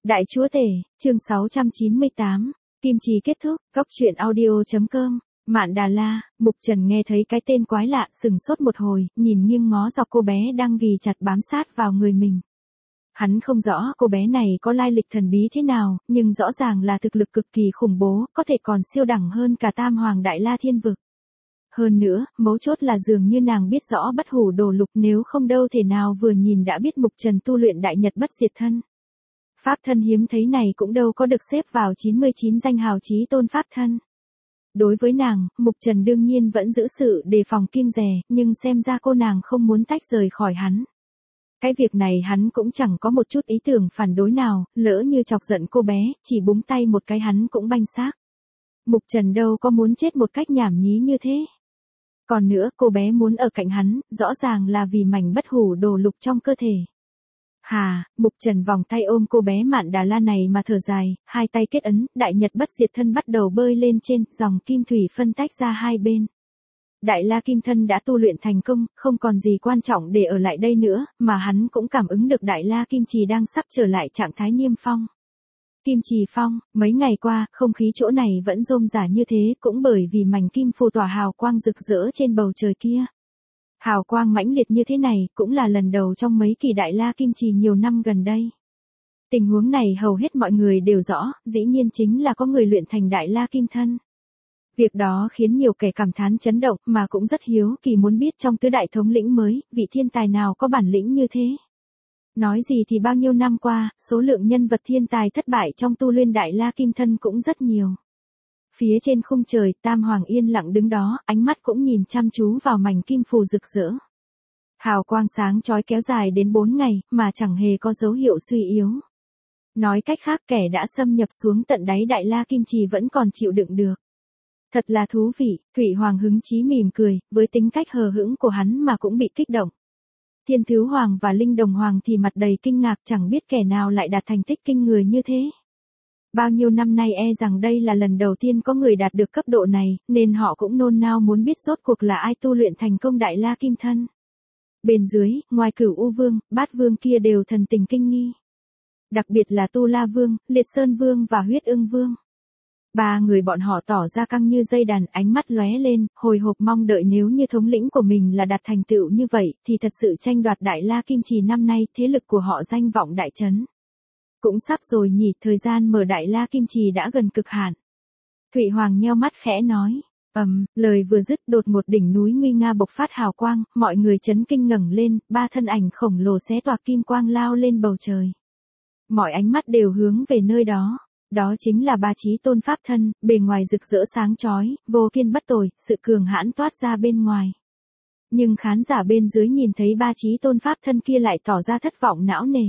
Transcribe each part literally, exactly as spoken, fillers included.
Đại chúa tể, chương sáu trăm chín mươi tám, Kim Trì kết thúc, góc truyện audio chấm com, Mạn Đà La. Mục Trần nghe thấy cái tên quái lạ, sừng sốt một hồi, nhìn nghiêng ngó dọc cô bé đang ghì chặt bám sát vào người mình. Hắn không rõ cô bé này có lai lịch thần bí thế nào, nhưng rõ ràng là thực lực cực kỳ khủng bố, có thể còn siêu đẳng hơn cả Tam Hoàng Đại La Thiên Vực. Hơn nữa, mấu chốt là dường như nàng biết rõ bất hủ đồ lục, nếu không đâu thể nào vừa nhìn đã biết Mục Trần tu luyện đại nhật bất diệt thân. Pháp thân hiếm thấy này cũng đâu có được xếp vào chín mươi chín danh hào chí tôn pháp thân. Đối với nàng, Mục Trần đương nhiên vẫn giữ sự đề phòng kiêng dè, nhưng xem ra cô nàng không muốn tách rời khỏi hắn. Cái việc này hắn cũng chẳng có một chút ý tưởng phản đối nào, lỡ như chọc giận cô bé, chỉ búng tay một cái hắn cũng banh xác. Mục Trần đâu có muốn chết một cách nhảm nhí như thế. Còn nữa, cô bé muốn ở cạnh hắn, rõ ràng là vì mảnh bất hủ đồ lục trong cơ thể. Hà, Mục Trần vòng tay ôm cô bé Mạn Đà La này mà thở dài, hai tay kết ấn, đại nhật bất diệt thân bắt đầu bơi lên trên, dòng kim thủy phân tách ra hai bên. Đại La Kim Thân đã tu luyện thành công, không còn gì quan trọng để ở lại đây nữa, mà hắn cũng cảm ứng được Đại La Kim Trì đang sắp trở lại trạng thái niêm phong. Kim Trì phong, mấy ngày qua, không khí chỗ này vẫn rôm rả như thế, cũng bởi vì mảnh kim phù tỏa hào quang rực rỡ trên bầu trời kia. Hào quang mãnh liệt như thế này, cũng là lần đầu trong mấy kỳ Đại La Kim Trì nhiều năm gần đây. Tình huống này hầu hết mọi người đều rõ, dĩ nhiên chính là có người luyện thành Đại La Kim Thân. Việc đó khiến nhiều kẻ cảm thán chấn động, mà cũng rất hiếu kỳ muốn biết trong tứ đại thống lĩnh mới, vị thiên tài nào có bản lĩnh như thế. Nói gì thì bao nhiêu năm qua, số lượng nhân vật thiên tài thất bại trong tu luyện Đại La Kim Thân cũng rất nhiều. Phía trên khung trời, Tam Hoàng yên lặng đứng đó, ánh mắt cũng nhìn chăm chú vào mảnh kim phù rực rỡ. Hào quang sáng chói kéo dài đến bốn ngày, mà chẳng hề có dấu hiệu suy yếu. Nói cách khác, kẻ đã xâm nhập xuống tận đáy Đại La Kim Trì vẫn còn chịu đựng được. Thật là thú vị, Thủy Hoàng hứng chí mỉm cười, với tính cách hờ hững của hắn mà cũng bị kích động. Thiên Thứ Hoàng và Linh Đồng Hoàng thì mặt đầy kinh ngạc, chẳng biết kẻ nào lại đạt thành tích kinh người như thế. Bao nhiêu năm nay e rằng đây là lần đầu tiên có người đạt được cấp độ này, nên họ cũng nôn nao muốn biết rốt cuộc là ai tu luyện thành công Đại La Kim Thân. Bên dưới, ngoài Cửu U Vương, Bát Vương kia đều thần tình kinh nghi. Đặc biệt là Tu La Vương, Liệt Sơn Vương và Huyết Ưng Vương. Ba người bọn họ tỏ ra căng như dây đàn, ánh mắt lóe lên, hồi hộp mong đợi nếu như thống lĩnh của mình là đạt thành tựu như vậy, thì thật sự tranh đoạt Đại La Kim Trì năm nay, thế lực của họ danh vọng đại chấn. Cũng sắp rồi nhỉ, thời gian mở Đại La Kim Trì đã gần cực hạn. Thụy Hoàng nheo mắt khẽ nói. Ầm, um, lời vừa dứt, đột một đỉnh núi nguy nga bộc phát hào quang, mọi người chấn kinh ngẩng lên, ba thân ảnh khổng lồ xé toạc kim quang lao lên bầu trời. Mọi ánh mắt đều hướng về nơi đó. Đó chính là ba chí tôn pháp thân, bề ngoài rực rỡ sáng chói, vô kiên bất tồi, sự cường hãn toát ra bên ngoài. Nhưng khán giả bên dưới nhìn thấy ba chí tôn pháp thân kia lại tỏ ra thất vọng não nề.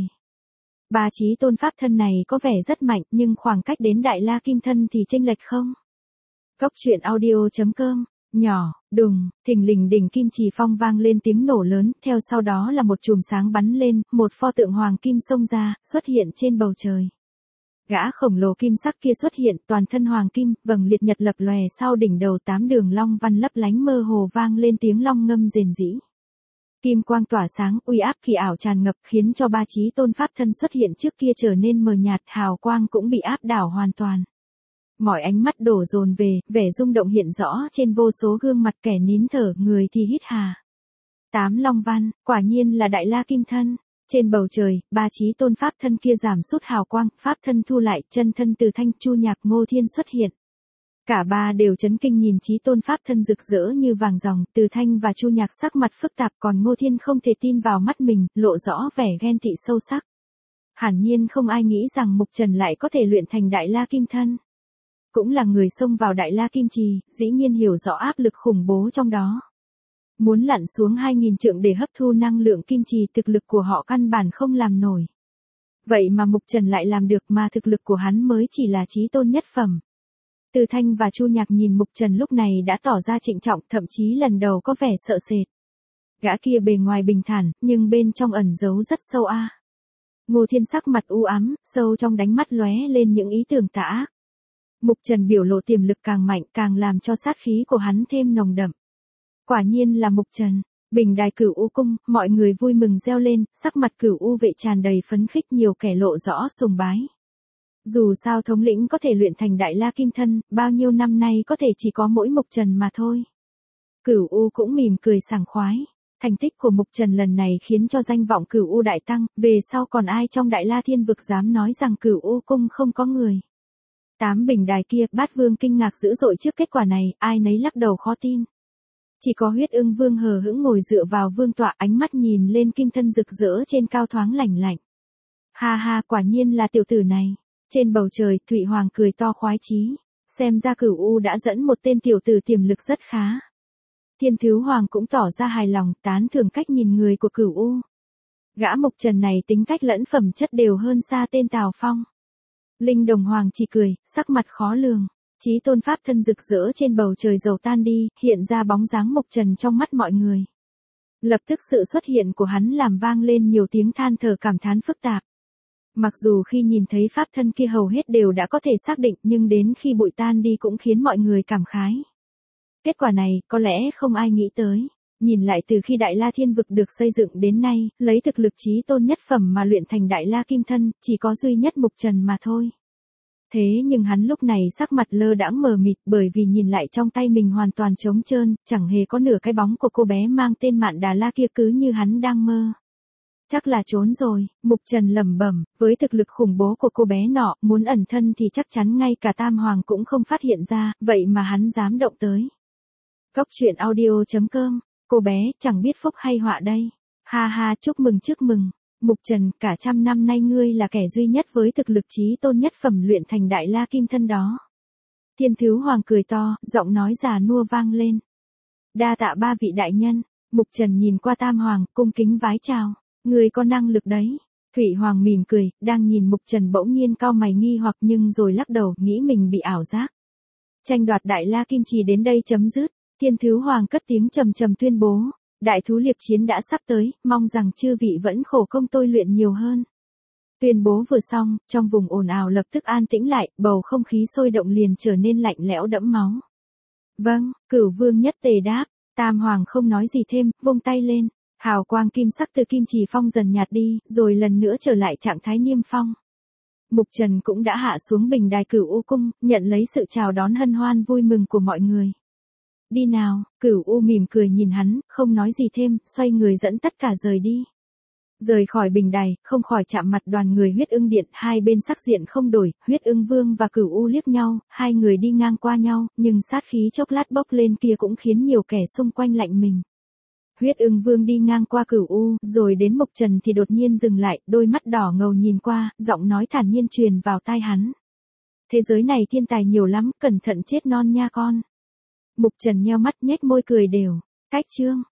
Ba chí tôn pháp thân này có vẻ rất mạnh, nhưng khoảng cách đến Đại La Kim Thân thì chênh lệch không? Góc truyện audio chấm com, nhỏ, đùng, thình lình đỉnh Kim Trì phong vang lên tiếng nổ lớn, theo sau đó là một chùm sáng bắn lên, một pho tượng hoàng kim xông ra, xuất hiện trên bầu trời. Gã khổng lồ kim sắc kia xuất hiện, toàn thân hoàng kim, vầng liệt nhật lập lòe sau đỉnh đầu tám đường long văn lấp lánh mơ hồ vang lên tiếng long ngâm rền rĩ. Kim quang tỏa sáng, uy áp kỳ ảo tràn ngập, khiến cho ba chí tôn pháp thân xuất hiện trước kia trở nên mờ nhạt, hào quang cũng bị áp đảo hoàn toàn. Mọi ánh mắt đổ dồn về, vẻ rung động hiện rõ trên vô số gương mặt, kẻ nín thở, người thì hít hà. Tám long văn, quả nhiên là Đại La Kim Thân. Trên bầu trời, ba chí tôn pháp thân kia giảm sút hào quang, pháp thân thu lại, chân thân Từ Thanh, Chu Nhạc, Ngô Thiên xuất hiện. Cả ba đều chấn kinh nhìn chí tôn pháp thân rực rỡ như vàng ròng, Từ Thanh và Chu Nhạc sắc mặt phức tạp, còn Ngô Thiên không thể tin vào mắt mình, lộ rõ vẻ ghen tị sâu sắc. Hẳn nhiên không ai nghĩ rằng Mục Trần lại có thể luyện thành Đại La Kim Thân. Cũng là người xông vào Đại La Kim Trì, dĩ nhiên hiểu rõ áp lực khủng bố trong đó. Muốn lặn xuống hai nghìn trượng để hấp thu năng lượng kim trì, thực lực của họ căn bản không làm nổi. Vậy mà Mục Trần lại làm được, mà thực lực của hắn mới chỉ là chí tôn nhất phẩm. Từ Thanh và Chu Nhạc nhìn Mục Trần lúc này đã tỏ ra trịnh trọng, thậm chí lần đầu có vẻ sợ sệt. Gã kia bề ngoài bình thản, nhưng bên trong ẩn giấu rất sâu a. À. Ngô Thiên sắc mặt u ám, sâu trong đáy mắt lóe lên những ý tưởng tà ác. Mục Trần biểu lộ tiềm lực càng mạnh, càng làm cho sát khí của hắn thêm nồng đậm. Quả nhiên là Mục Trần. Bình đài Cửu U cung, mọi người vui mừng reo lên, sắc mặt Cửu U vệ tràn đầy phấn khích, nhiều kẻ lộ rõ sùng bái. Dù sao thống lĩnh có thể luyện thành Đại La Kim Thân, bao nhiêu năm nay có thể chỉ có mỗi Mục Trần mà thôi. Cửu U cũng mỉm cười sảng khoái. Thành tích của Mục Trần lần này khiến cho danh vọng Cửu U đại tăng, về sau còn ai trong Đại La Thiên vực dám nói rằng Cửu U cung không có người. Tám bình đài kia, Bát Vương kinh ngạc dữ dội trước kết quả này, ai nấy lắc đầu khó tin. Chỉ có Huyết Ưng Vương hờ hững ngồi dựa vào vương tọa, ánh mắt nhìn lên kim thân rực rỡ trên cao thoáng lạnh lạnh. Ha ha, quả nhiên là tiểu tử này. Trên bầu trời, Thụy Hoàng cười to khoái chí. Xem ra Cửu U đã dẫn một tên tiểu tử tiềm lực rất khá. Thiên Thứ Hoàng cũng tỏ ra hài lòng, tán thưởng cách nhìn người của Cửu U. Gã Mục Trần này tính cách lẫn phẩm chất đều hơn xa tên Tào Phong. Linh Đồng Hoàng chỉ cười, sắc mặt khó lường. Chí tôn pháp thân rực rỡ trên bầu trời dầu tan đi, hiện ra bóng dáng Mục Trần trong mắt mọi người. Lập tức sự xuất hiện của hắn làm vang lên nhiều tiếng than thở cảm thán phức tạp. Mặc dù khi nhìn thấy pháp thân kia hầu hết đều đã có thể xác định, nhưng đến khi bụi tan đi cũng khiến mọi người cảm khái. Kết quả này, có lẽ không ai nghĩ tới. Nhìn lại từ khi Đại La Thiên vực được xây dựng đến nay, lấy thực lực chí tôn nhất phẩm mà luyện thành Đại La Kim Thân, chỉ có duy nhất Mục Trần mà thôi. Thế nhưng hắn lúc này sắc mặt lơ đãng mờ mịt, bởi vì nhìn lại trong tay mình hoàn toàn trống trơn, chẳng hề có nửa cái bóng của cô bé mang tên Mạn Đà La kia, cứ như hắn đang mơ. Chắc là trốn rồi, Mục Trần lẩm bẩm, với thực lực khủng bố của cô bé nọ, muốn ẩn thân thì chắc chắn ngay cả Tam Hoàng cũng không phát hiện ra, vậy mà hắn dám động tới. Cốc truyện audio chấm com, cô bé, chẳng biết phúc hay họa đây. Ha ha, chúc mừng chúc mừng. Mục Trần, cả trăm năm nay ngươi là kẻ duy nhất với thực lực chí tôn nhất phẩm luyện thành Đại La Kim Thân đó. Thiên Thứ Hoàng cười to, giọng nói già nua vang lên. Đa tạ ba vị đại nhân. Mục Trần nhìn qua Tam Hoàng, cung kính vái chào. Ngươi có năng lực đấy. Thụy Hoàng mỉm cười, đang nhìn Mục Trần bỗng nhiên cau mày nghi hoặc nhưng rồi lắc đầu, nghĩ mình bị ảo giác. Tranh đoạt Đại La Kim Trì đến đây chấm dứt. Thiên Thứ Hoàng cất tiếng trầm trầm tuyên bố. Đại thú liệp chiến đã sắp tới, mong rằng chư vị vẫn khổ công tôi luyện nhiều hơn. Tuyên bố vừa xong, trong vùng ồn ào lập tức an tĩnh lại, bầu không khí sôi động liền trở nên lạnh lẽo đẫm máu. Vâng, Cửu Vương nhất tề đáp. Tam Hoàng không nói gì thêm, vung tay lên. Hào quang kim sắc từ kim chỉ phong dần nhạt đi, rồi lần nữa trở lại trạng thái niêm phong. Mục Trần cũng đã hạ xuống bình đài Cửu U cung, nhận lấy sự chào đón hân hoan vui mừng của mọi người. Đi nào, Cửu U mỉm cười nhìn hắn, không nói gì thêm, xoay người dẫn tất cả rời đi. Rời khỏi bình đài, không khỏi chạm mặt đoàn người Huyết Ưng Điện, hai bên sắc diện không đổi, Huyết Ưng Vương và Cửu U liếc nhau, hai người đi ngang qua nhau, nhưng sát khí chốc lát bốc lên kia cũng khiến nhiều kẻ xung quanh lạnh mình. Huyết Ưng Vương đi ngang qua Cửu U, rồi đến Mục Trần thì đột nhiên dừng lại, đôi mắt đỏ ngầu nhìn qua, giọng nói thản nhiên truyền vào tai hắn. Thế giới này thiên tài nhiều lắm, cẩn thận chết non nha con. Mục Trần nheo mắt nhếch môi cười đều. Cách chương.